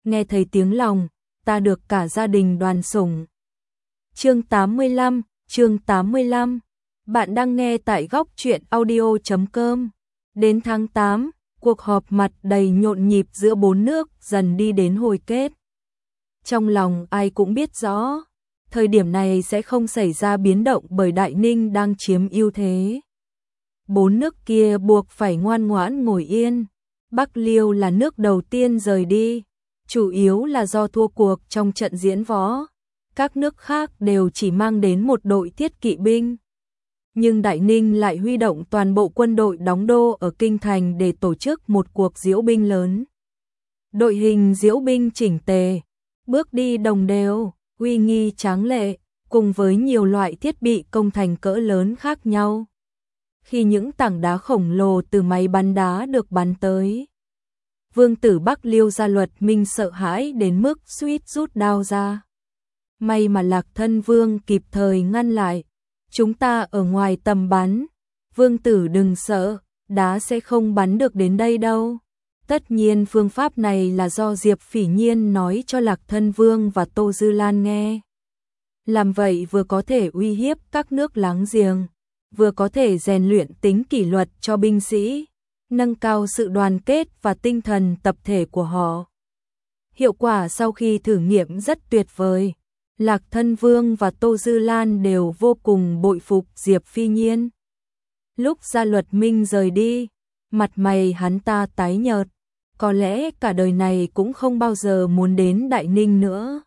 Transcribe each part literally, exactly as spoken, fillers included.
nghe thấy tiếng lòng, ta được cả gia đình đoàn sủng. Chương tám mươi lăm, chương tám mươi lăm. Bạn đang nghe tại góc truyện audio chấm com. Đến tháng tám, cuộc họp mặt đầy nhộn nhịp giữa bốn nước dần đi đến hồi kết. Trong lòng ai cũng biết rõ, thời điểm này sẽ không xảy ra biến động bởi Đại Ninh đang chiếm ưu thế. Bốn nước kia buộc phải ngoan ngoãn ngồi yên. Bắc Liêu là nước đầu tiên rời đi, chủ yếu là do thua cuộc trong trận diễn võ. Các nước khác đều chỉ mang đến một đội thiết kỵ binh. Nhưng Đại Ninh lại huy động toàn bộ quân đội đóng đô ở Kinh Thành để tổ chức một cuộc diễu binh lớn. Đội hình diễu binh chỉnh tề, bước đi đồng đều, uy nghi tráng lệ, cùng với nhiều loại thiết bị công thành cỡ lớn khác nhau. Khi những tảng đá khổng lồ từ máy bắn đá được bắn tới, Vương tử Bắc Liêu Gia Luật Minh sợ hãi đến mức suýt rút đao ra. May mà Lạc Thân Vương kịp thời ngăn lại. Chúng ta ở ngoài tầm bắn, Vương tử đừng sợ, đá sẽ không bắn được đến đây đâu. Tất nhiên phương pháp này là do Diệp Phỉ Nhiên nói cho Lạc Thân Vương và Tô Dư Lan nghe. Làm vậy vừa có thể uy hiếp các nước láng giềng, vừa có thể rèn luyện tính kỷ luật cho binh sĩ, nâng cao sự đoàn kết và tinh thần tập thể của họ. Hiệu quả sau khi thử nghiệm rất tuyệt vời. Lạc Thân Vương và Tô Dư Lan đều vô cùng bội phục Diệp Phi Nhiên. Lúc Gia Luật Minh rời đi, mặt mày hắn ta tái nhợt, có lẽ cả đời này cũng không bao giờ muốn đến Đại Ninh nữa.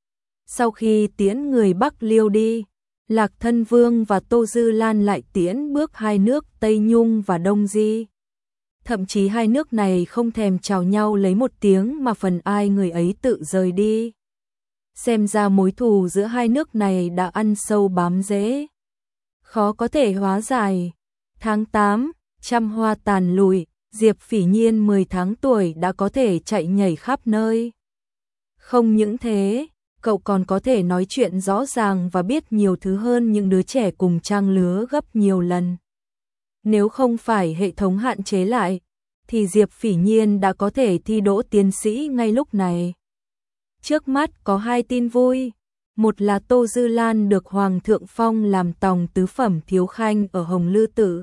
Sau khi tiễn người Bắc Liêu đi, Lạc Thân Vương và Tô Dư Lan lại tiễn bước hai nước Tây Nhung và Đông Di. Thậm chí hai nước này không thèm chào nhau lấy một tiếng mà phần ai người ấy tự rời đi. Xem ra mối thù giữa hai nước này đã ăn sâu bám rễ, khó có thể hóa giải. Tháng tám, trăm hoa tàn lụi, Diệp Phỉ Nhiên mười tháng tuổi đã có thể chạy nhảy khắp nơi. Không những thế, cậu còn có thể nói chuyện rõ ràng và biết nhiều thứ hơn những đứa trẻ cùng trang lứa gấp nhiều lần. Nếu không phải hệ thống hạn chế lại, thì Diệp Phỉ Nhiên đã có thể thi đỗ tiến sĩ ngay lúc này. Trước mắt có hai tin vui, một là Tô Dư Lan được Hoàng thượng phong làm tòng tứ phẩm thiếu khanh ở Hồng Lư Tự,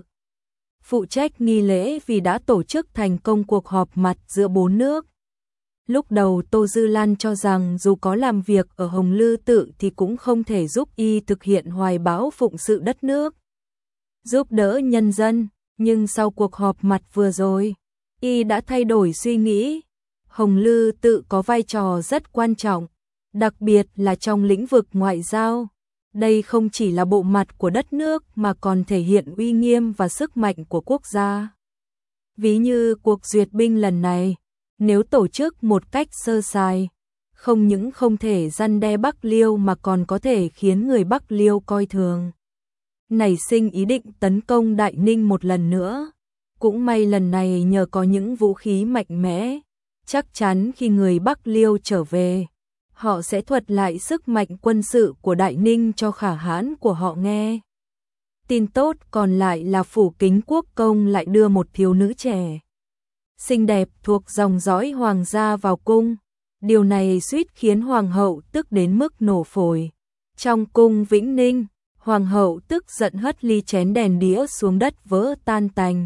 phụ trách nghi lễ vì đã tổ chức thành công cuộc họp mặt giữa bốn nước. Lúc đầu Tô Dư Lan cho rằng dù có làm việc ở Hồng Lư Tự thì cũng không thể giúp y thực hiện hoài bão phụng sự đất nước, giúp đỡ nhân dân, nhưng sau cuộc họp mặt vừa rồi, y đã thay đổi suy nghĩ. Hồng Lư Tự có vai trò rất quan trọng, đặc biệt là trong lĩnh vực ngoại giao. Đây không chỉ là bộ mặt của đất nước mà còn thể hiện uy nghiêm và sức mạnh của quốc gia. Ví như cuộc duyệt binh lần này, nếu tổ chức một cách sơ sài, không những không thể răn đe Bắc Liêu mà còn có thể khiến người Bắc Liêu coi thường, nảy sinh ý định tấn công Đại Ninh một lần nữa. Cũng may lần này nhờ có những vũ khí mạnh mẽ, chắc chắn khi người Bắc Liêu trở về, họ sẽ thuật lại sức mạnh quân sự của Đại Ninh cho khả hãn của họ nghe. Tin tốt còn lại là Phủ Kính Quốc công lại đưa một thiếu nữ trẻ xinh đẹp thuộc dòng dõi hoàng gia vào cung. Điều này suýt khiến hoàng hậu tức đến mức nổ phổi. Trong cung Vĩnh Ninh, hoàng hậu tức giận hất ly chén đèn đĩa xuống đất vỡ tan tành.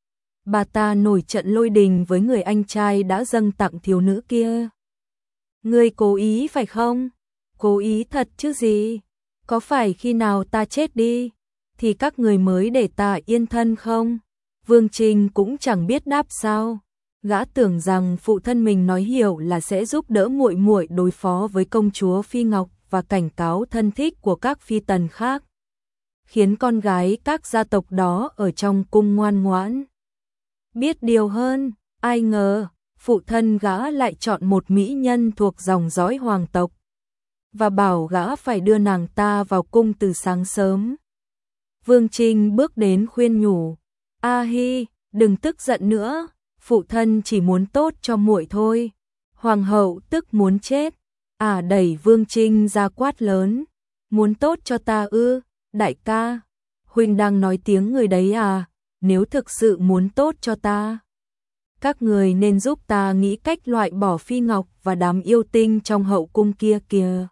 Bà ta nổi trận lôi đình với người anh trai đã dâng tặng thiếu nữ kia. Ngươi cố ý phải không? Cố ý thật chứ gì? Có phải khi nào ta chết đi thì các người mới để ta yên thân không? Vương Trinh cũng chẳng biết đáp sao. Gã tưởng rằng phụ thân mình nói hiểu là sẽ giúp đỡ muội muội đối phó với công chúa Phi Ngọc và cảnh cáo thân thích của các phi tần khác, khiến con gái các gia tộc đó ở trong cung ngoan ngoãn. Biết điều hơn, ai ngờ phụ thân gã lại chọn một mỹ nhân thuộc dòng dõi hoàng tộc và bảo gã phải đưa nàng ta vào cung từ sáng sớm. Vương Trinh bước đến khuyên nhủ, A Hi, đừng tức giận nữa, phụ thân chỉ muốn tốt cho muội thôi. Hoàng hậu tức muốn chết, à đẩy Vương Trinh ra quát lớn, muốn tốt cho ta ư? Đại ca, huynh đang nói tiếng người đấy à? Nếu thực sự muốn tốt cho ta Các người nên giúp ta nghĩ cách loại bỏ Phi Ngọc và đám yêu tinh trong hậu cung kia kìa.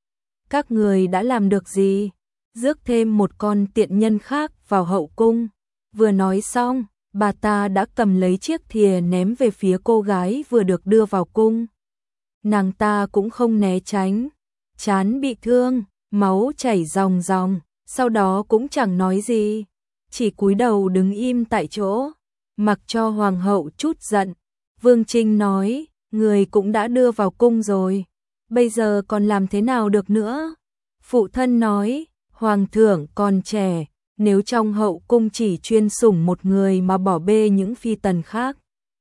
Các người đã làm được gì? Rước thêm một con tiện nhân khác vào hậu cung. Vừa nói xong, bà ta đã cầm lấy chiếc thìa ném về phía cô gái vừa được đưa vào cung. Nàng ta cũng không né tránh, trán bị thương, máu chảy ròng ròng, sau đó cũng chẳng nói gì, chỉ cúi đầu đứng im tại chỗ, mặc cho hoàng hậu chút giận. Vương Trinh nói, người cũng đã đưa vào cung rồi, bây giờ còn làm thế nào được nữa? Phụ thân nói, hoàng thượng còn trẻ, nếu trong hậu cung chỉ chuyên sủng một người mà bỏ bê những phi tần khác,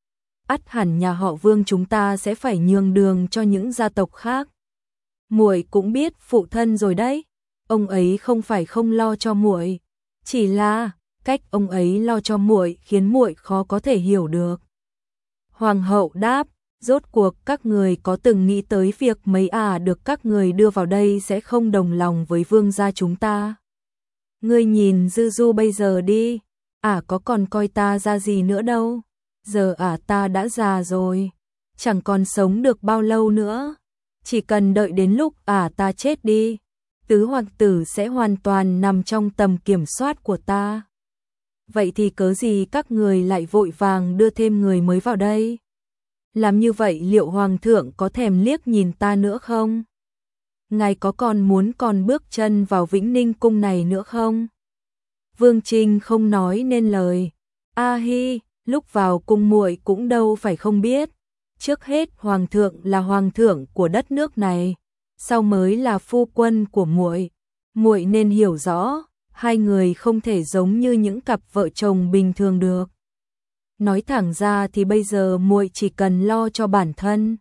ắt hẳn nhà họ Vương chúng ta sẽ phải nhường đường cho những gia tộc khác. Muội cũng biết phụ thân rồi đấy, ông ấy không phải không lo cho muội, chỉ là cách ông ấy lo cho muội khiến muội khó có thể hiểu được. Hoàng hậu đáp, rốt cuộc các người có từng nghĩ tới việc mấy ả được các người đưa vào đây sẽ không đồng lòng với vương gia chúng ta? Ngươi nhìn Dư Du bây giờ đi, ả có còn coi ta ra gì nữa đâu, giờ ả ta đã già rồi, chẳng còn sống được bao lâu nữa, chỉ cần đợi đến lúc ả ta chết đi, tứ hoàng tử sẽ hoàn toàn nằm trong tầm kiểm soát của ta. Vậy thì cớ gì các người lại vội vàng đưa thêm người mới vào đây? Làm như vậy liệu hoàng thượng có thèm liếc nhìn ta nữa không? Ngài có còn muốn còn bước chân vào Vĩnh Ninh cung này nữa không? Vương Trinh không nói nên lời. A hi, lúc vào cung muội cũng đâu phải không biết. Trước hết hoàng thượng là hoàng thượng của đất nước này, sau mới là phu quân của muội. Muội nên hiểu rõ, hai người không thể giống như những cặp vợ chồng bình thường được. Nói thẳng ra thì bây giờ muội chỉ cần lo cho bản thân,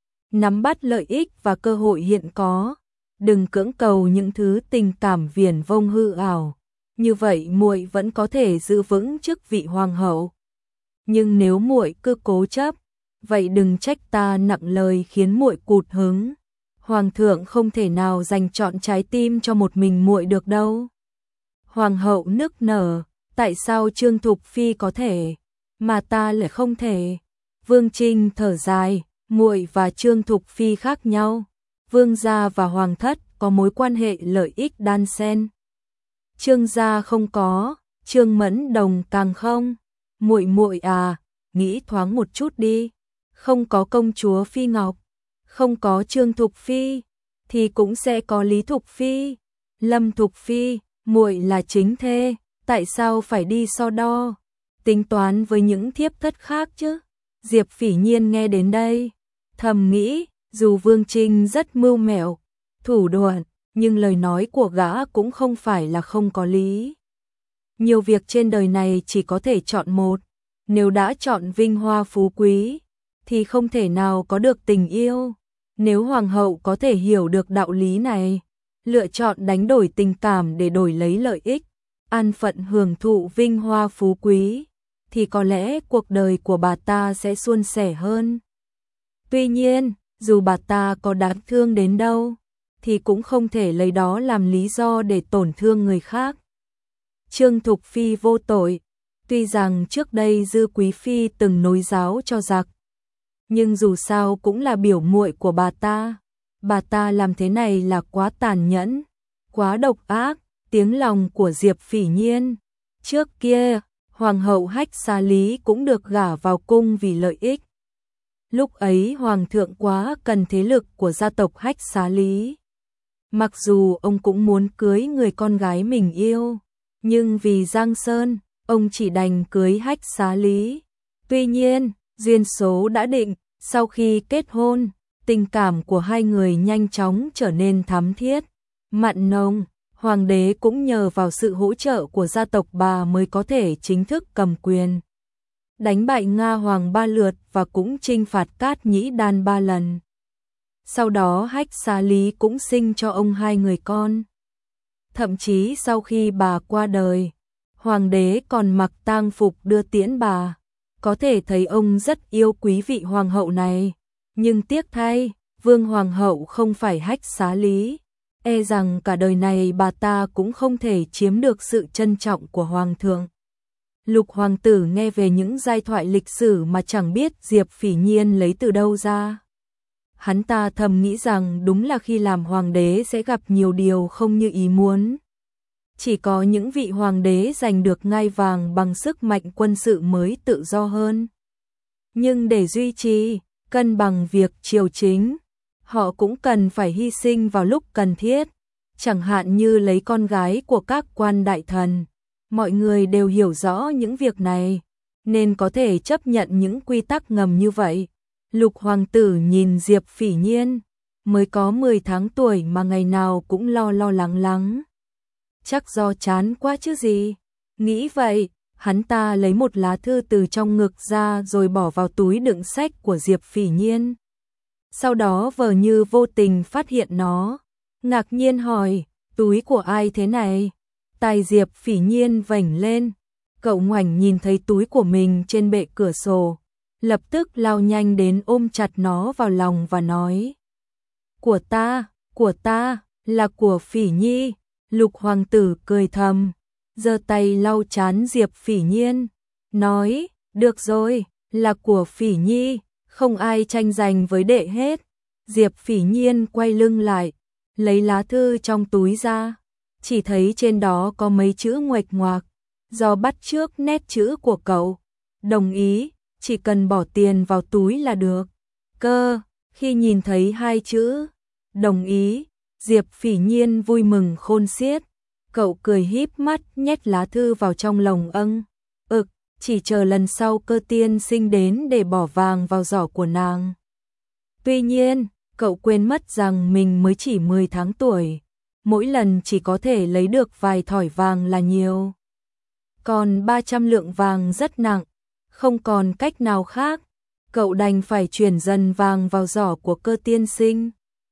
nắm bắt lợi ích và cơ hội hiện có, đừng cưỡng cầu những thứ tình cảm viển vông hư ảo. Như vậy muội vẫn có thể giữ vững chức vị hoàng hậu. Nhưng nếu muội cứ cố chấp, vậy đừng trách ta nặng lời khiến muội cụt hứng. Hoàng thượng không thể nào dành trọn trái tim cho một mình muội được đâu. Hoàng hậu nức nở, tại sao Trương Thục Phi có thể, mà ta lại không thể? Vương Trinh thở dài, muội và Trương Thục Phi khác nhau. Vương gia và hoàng thất có mối quan hệ lợi ích đan xen. Trương gia không có, Trương Mẫn Đồng càng không. Muội muội à, nghĩ thoáng một chút đi, không có công chúa Phi Ngọc, không có Trương Thục Phi, thì cũng sẽ có Lý Thục Phi, Lâm Thục Phi. Muội là chính thê, tại sao phải đi so đo, tính toán với những thiếp thất khác chứ? Diệp Phỉ Nhiên nghe đến đây, thầm nghĩ, dù Vương Trinh rất mưu mẹo, thủ đoạn, nhưng lời nói của gã cũng không phải là không có lý. Nhiều việc trên đời này chỉ có thể chọn một, nếu đã chọn vinh hoa phú quý, thì không thể nào có được tình yêu. Nếu hoàng hậu có thể hiểu được đạo lý này, lựa chọn đánh đổi tình cảm để đổi lấy lợi ích, an phận hưởng thụ vinh hoa phú quý, thì có lẽ cuộc đời của bà ta sẽ suôn sẻ hơn. Tuy nhiên, dù bà ta có đáng thương đến đâu, thì cũng không thể lấy đó làm lý do để tổn thương người khác. Trương Thục Phi vô tội, tuy rằng trước đây Dư Quý Phi từng nối giáo cho giặc, nhưng dù sao cũng là biểu muội của bà ta. Bà ta làm thế này là quá tàn nhẫn, quá độc ác, tiếng lòng của Diệp Phỉ Nhiên. Trước kia, Hoàng hậu Hách Xá Lý cũng được gả vào cung vì lợi ích. Lúc ấy Hoàng thượng quá cần thế lực của gia tộc Hách Xá Lý. Mặc dù ông cũng muốn cưới người con gái mình yêu, nhưng vì Giang Sơn, ông chỉ đành cưới Hách Xá Lý. Tuy nhiên, duyên số đã định, sau khi kết hôn, tình cảm của hai người nhanh chóng trở nên thắm thiết, mặn nồng. Hoàng đế cũng nhờ vào sự hỗ trợ của gia tộc bà mới có thể chính thức cầm quyền, đánh bại Nga Hoàng ba lượt và cũng chinh phạt Cát Nhĩ Đan ba lần. Sau đó Hách Xá Lý cũng sinh cho ông hai người con. Thậm chí sau khi bà qua đời, Hoàng đế còn mặc tang phục đưa tiễn bà. Có thể thấy ông rất yêu quý vị hoàng hậu này. Nhưng tiếc thay, Vương Hoàng hậu không phải Hách Xá Lý. E rằng cả đời này bà ta cũng không thể chiếm được sự trân trọng của Hoàng thượng. Lục hoàng tử nghe về những giai thoại lịch sử mà chẳng biết Diệp Phỉ Nhiên lấy từ đâu ra. Hắn ta thầm nghĩ rằng đúng là khi làm hoàng đế sẽ gặp nhiều điều không như ý muốn. Chỉ có những vị hoàng đế giành được ngai vàng bằng sức mạnh quân sự mới tự do hơn. Nhưng để duy trì, cân bằng việc triều chính, họ cũng cần phải hy sinh vào lúc cần thiết, chẳng hạn như lấy con gái của các quan đại thần. Mọi người đều hiểu rõ những việc này, nên có thể chấp nhận những quy tắc ngầm như vậy. Lục hoàng tử nhìn Diệp Phỉ Nhiên, mới có mười tháng tuổi mà ngày nào cũng lo lo lắng lắng. Chắc do chán quá chứ gì. Nghĩ vậy, hắn ta lấy một lá thư từ trong ngực ra rồi bỏ vào túi đựng sách của Diệp Phỉ Nhiên. Sau đó vờ như vô tình phát hiện nó, ngạc nhiên hỏi, túi của ai thế này? Tai Diệp Phỉ Nhiên vểnh lên, cậu ngoảnh nhìn thấy túi của mình trên bệ cửa sổ, lập tức lao nhanh đến ôm chặt nó vào lòng và nói: Của ta, của ta, là của Phỉ Nhi. Lục hoàng tử cười thầm, giơ tay lau trán Diệp Phỉ Nhiên, nói: Được rồi, là của Phỉ Nhi, không ai tranh giành với đệ hết. Diệp Phỉ Nhiên quay lưng lại, lấy lá thư trong túi ra, chỉ thấy trên đó có mấy chữ nguệch ngoạc, do bắt chước nét chữ của cậu. Đồng ý, chỉ cần bỏ tiền vào túi là được. Cơ, khi nhìn thấy hai chữ đồng ý, Diệp Phỉ Nhiên vui mừng khôn xiết. Cậu cười híp mắt nhét lá thư vào trong lồng âng. Ực, chỉ chờ lần sau Cơ tiên sinh đến để bỏ vàng vào giỏ của nàng. Tuy nhiên, cậu quên mất rằng mình mới chỉ mười tháng tuổi. Mỗi lần chỉ có thể lấy được vài thỏi vàng là nhiều. Còn ba trăm lượng vàng rất nặng, không còn cách nào khác. Cậu đành phải chuyển dần vàng vào giỏ của Cơ tiên sinh.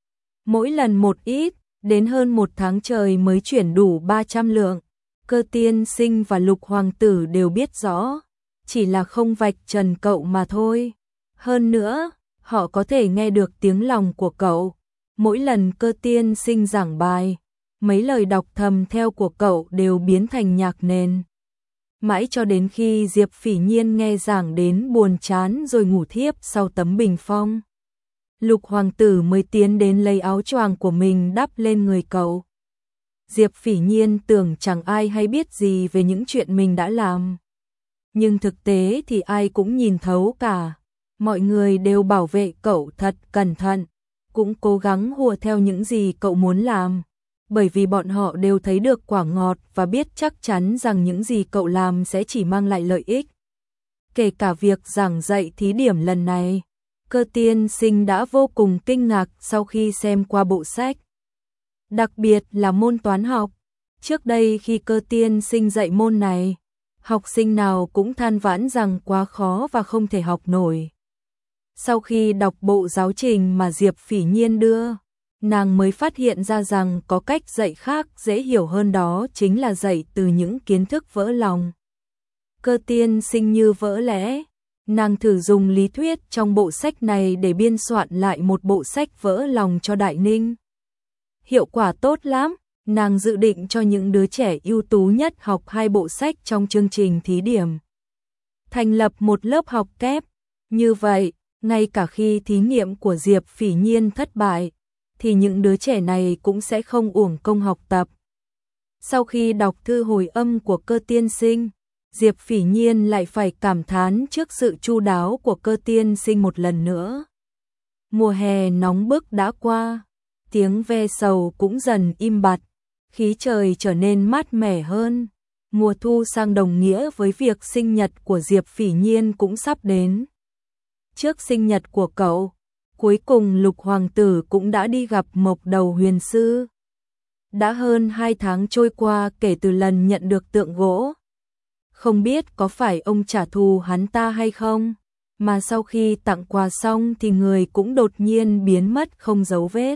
Mỗi lần một ít, đến hơn một tháng trời mới chuyển đủ ba trăm lượng. Cơ tiên sinh và Lục hoàng tử đều biết rõ, chỉ là không vạch trần cậu mà thôi. Hơn nữa, họ có thể nghe được tiếng lòng của cậu. Mỗi lần Cơ tiên sinh giảng bài, mấy lời đọc thầm theo của cậu đều biến thành nhạc nền. Mãi cho đến khi Diệp Phỉ Nhiên nghe giảng đến buồn chán rồi ngủ thiếp sau tấm bình phong, Lục hoàng tử mới tiến đến lấy áo choàng của mình đắp lên người cậu. Diệp Phỉ Nhiên tưởng chẳng ai hay biết gì về những chuyện mình đã làm. Nhưng thực tế thì ai cũng nhìn thấu cả. Mọi người đều bảo vệ cậu thật cẩn thận, cũng cố gắng hùa theo những gì cậu muốn làm. Bởi vì bọn họ đều thấy được quả ngọt và biết chắc chắn rằng những gì cậu làm sẽ chỉ mang lại lợi ích. Kể cả việc giảng dạy thí điểm lần này, Cơ tiên sinh đã vô cùng kinh ngạc sau khi xem qua bộ sách. Đặc biệt là môn toán học. Trước đây khi Cơ tiên sinh dạy môn này, học sinh nào cũng than vãn rằng quá khó và không thể học nổi. Sau khi đọc bộ giáo trình mà Diệp Phỉ Nhiên đưa, nàng mới phát hiện ra rằng có cách dạy khác dễ hiểu hơn, đó chính là dạy từ những kiến thức vỡ lòng. Cơ tiên sinh như vỡ lẽ, nàng thử dùng lý thuyết trong bộ sách này để biên soạn lại một bộ sách vỡ lòng cho Đại Ninh. Hiệu quả tốt lắm, nàng dự định cho những đứa trẻ ưu tú nhất học hai bộ sách trong chương trình thí điểm. Thành lập một lớp học kép, như vậy, ngay cả khi thí nghiệm của Diệp Phỉ Nhiên thất bại, thì những đứa trẻ này cũng sẽ không uổng công học tập. Sau khi đọc thư hồi âm của Cơ tiên sinh, Diệp Phỉ Nhiên lại phải cảm thán trước sự chu đáo của Cơ tiên sinh một lần nữa. Mùa hè nóng bức đã qua, tiếng ve sầu cũng dần im bặt, khí trời trở nên mát mẻ hơn. Mùa thu sang đồng nghĩa với việc sinh nhật của Diệp Phỉ Nhiên cũng sắp đến. Trước sinh nhật của cậu, cuối cùng Lục hoàng tử cũng đã đi gặp Mộc Đầu huyền sư. Đã hơn hai tháng trôi qua kể từ lần nhận được tượng gỗ. Không biết có phải ông trả thù hắn ta hay không, mà sau khi tặng quà xong thì người cũng đột nhiên biến mất không dấu vết.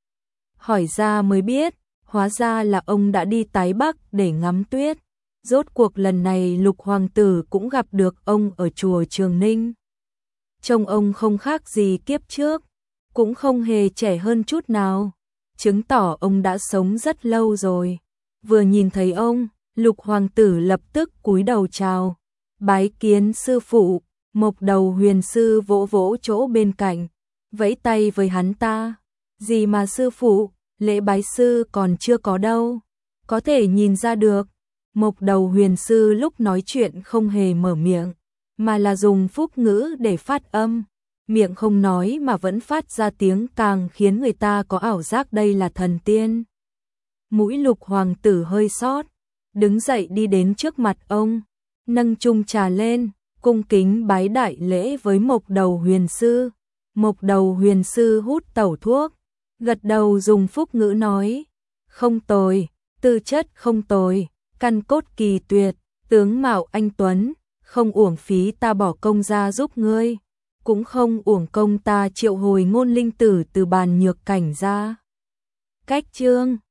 Hỏi ra mới biết, hóa ra là ông đã đi Tái Bắc để ngắm tuyết. Rốt cuộc lần này Lục hoàng tử cũng gặp được ông ở chùa Trường Ninh. Trông ông không khác gì kiếp trước, cũng không hề trẻ hơn chút nào, chứng tỏ ông đã sống rất lâu rồi. Vừa nhìn thấy ông, Lục hoàng tử lập tức cúi đầu chào, Bái kiến sư phụ. Mộc Đầu Huyền sư vỗ vỗ chỗ bên cạnh, vẫy tay với hắn ta. Gì mà sư phụ, lễ bái sư còn chưa có đâu. Có thể nhìn ra được. Mộc Đầu Huyền sư lúc nói chuyện không hề mở miệng, mà là dùng phúc ngữ để phát âm. Miệng không nói mà vẫn phát ra tiếng, càng khiến người ta có ảo giác đây là thần tiên. Mũi Lục hoàng tử hơi sót, đứng dậy đi đến trước mặt ông, nâng chung trà lên, cung kính bái đại lễ với Mộc Đầu Huyền sư. Mộc Đầu Huyền sư hút tẩu thuốc, gật đầu dùng phúc ngữ nói: "Không tồi, tư chất không tồi, căn cốt kỳ tuyệt, tướng mạo anh tuấn, không uổng phí ta bỏ công ra giúp ngươi, cũng không uổng công ta triệu hồi Ngôn Linh Tử từ bàn nhược cảnh ra." Cách chương